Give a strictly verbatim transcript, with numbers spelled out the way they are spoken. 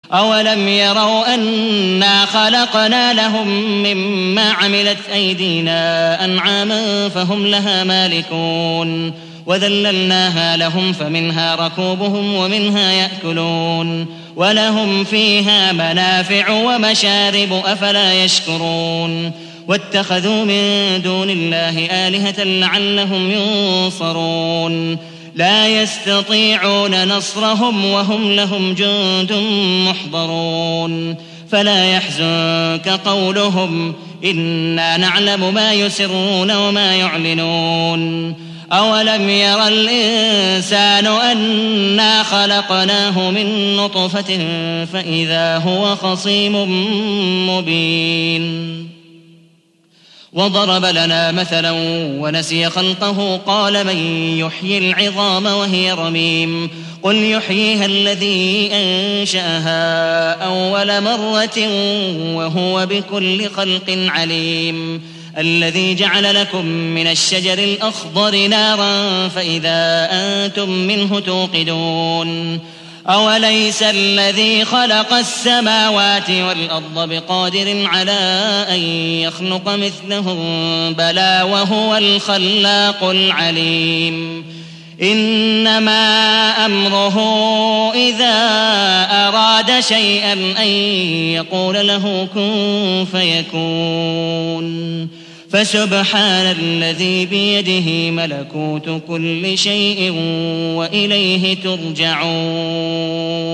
أولم يروا أنا خلقنا لهم مما عملت أيدينا أنعاما فهم لها مالكون وذللناها لهم فمنها ركوبهم ومنها يأكلون ولهم فيها منافع ومشارب أفلا يشكرون واتخذوا من دون الله آلهة لعلهم ينصرون لا يستطيعون نصرهم وهم لهم جند محضرون فلا يحزنك قولهم إنا نعلم ما يسرون وما يعلنون أولم ير الإنسان أنا خلقناه من نطفة فإذا هو خصيم مبين وضرب لنا مثلا ونسي خلقه قال من يحيي العظام وهي رميم قل يحييها الذي أنشأها أول مرة وهو بكل خلق عليم الذي جعل لكم من الشجر الأخضر نارا فإذا أنتم منه توقدون أوليس الذي خلق السماوات والأرض بقادر على أن يخلق مثلهم بلى وهو الخلاق العليم إنما أمره إذا أراد شيئا أن يقول له كن فيكون فسبحان الذي بيده ملكوت كل شيء وإليه ترجعون.